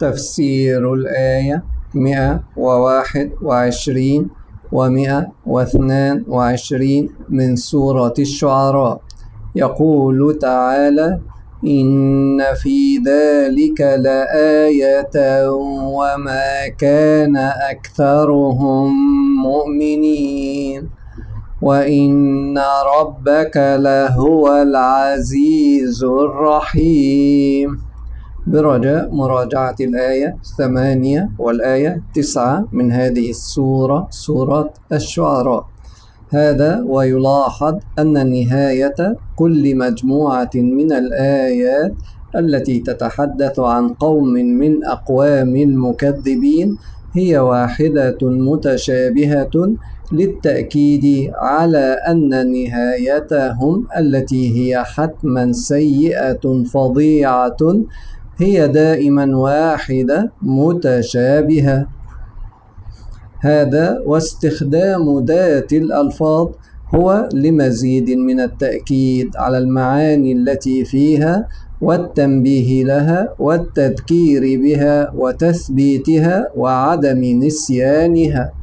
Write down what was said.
تفسير الآية 121 و122 من سورة الشعراء. يقول تعالى: إن في ذلك لآية وما كان أكثرهم مؤمنين وإن ربك لهو العزيز الرحيم. برجاء مراجعة الآية 8 والآية 9 من هذه السورة، سورة الشعراء. هذا ويلاحظ أن نهاية كل مجموعة من الآيات التي تتحدث عن قوم من أقوام المكذبين هي واحدة متشابهة، للتأكيد على أن نهايتهم التي هي حتما سيئة فظيعة هي دائما واحدة متشابهة. هذا واستخدام ذات الألفاظ هو لمزيد من التأكيد على المعاني التي فيها والتنبيه لها والتذكير بها وتثبيتها وعدم نسيانها.